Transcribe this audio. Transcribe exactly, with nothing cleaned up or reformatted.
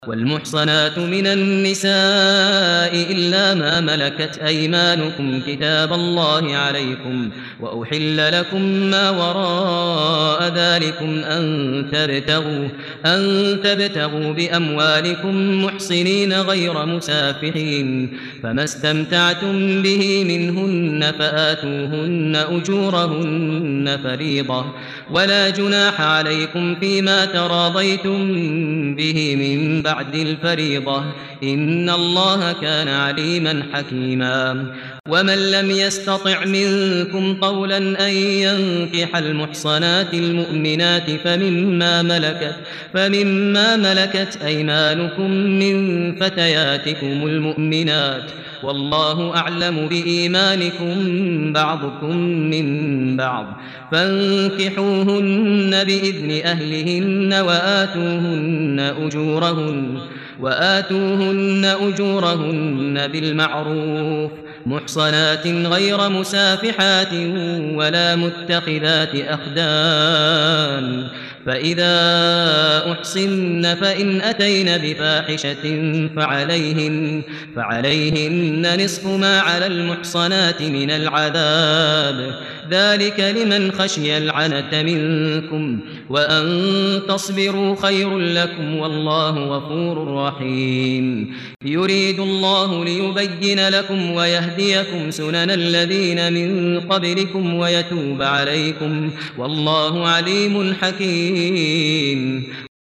والمحصنات من النساء إلا ما ملكت أيمانكم كتاب الله عليكم وأحل لكم ما وراء ذلكم أن تبتغوا, أن تبتغوا بأموالكم محصنين غير مسافحين فما استمتعتم به منهن فآتوهن أجورهن فريضة ولا جناح عليكم فيما تراضيتم به من بعد الفريضة إن الله كان عليما حكيما ومن لم يستطع منكم طولا أن ينكح المحصنات المؤمنات فمما ملكت, فمما ملكت أيمانكم من فتياتكم المؤمنات والله أعلم بإيمانكم بعضكم من بعض فانكحوهن بإذن أهلهن وآتوهن أجورهن, وآتوهن أجورهن بالمعروف محصنات غير مسافحات ولا متخذات أخدان فإذا أحصن فإن أتين بفاحشة فعليهن, فعليهن نصف ما على المحصنات من العذاب ذلك لمن خشي العنة منكم وأن تصبروا خير لكم والله غفور رحيم يريد الله ليبين لكم ويهديكم سنن الذين من قبلكم ويتوب عليكم والله عليم حكيم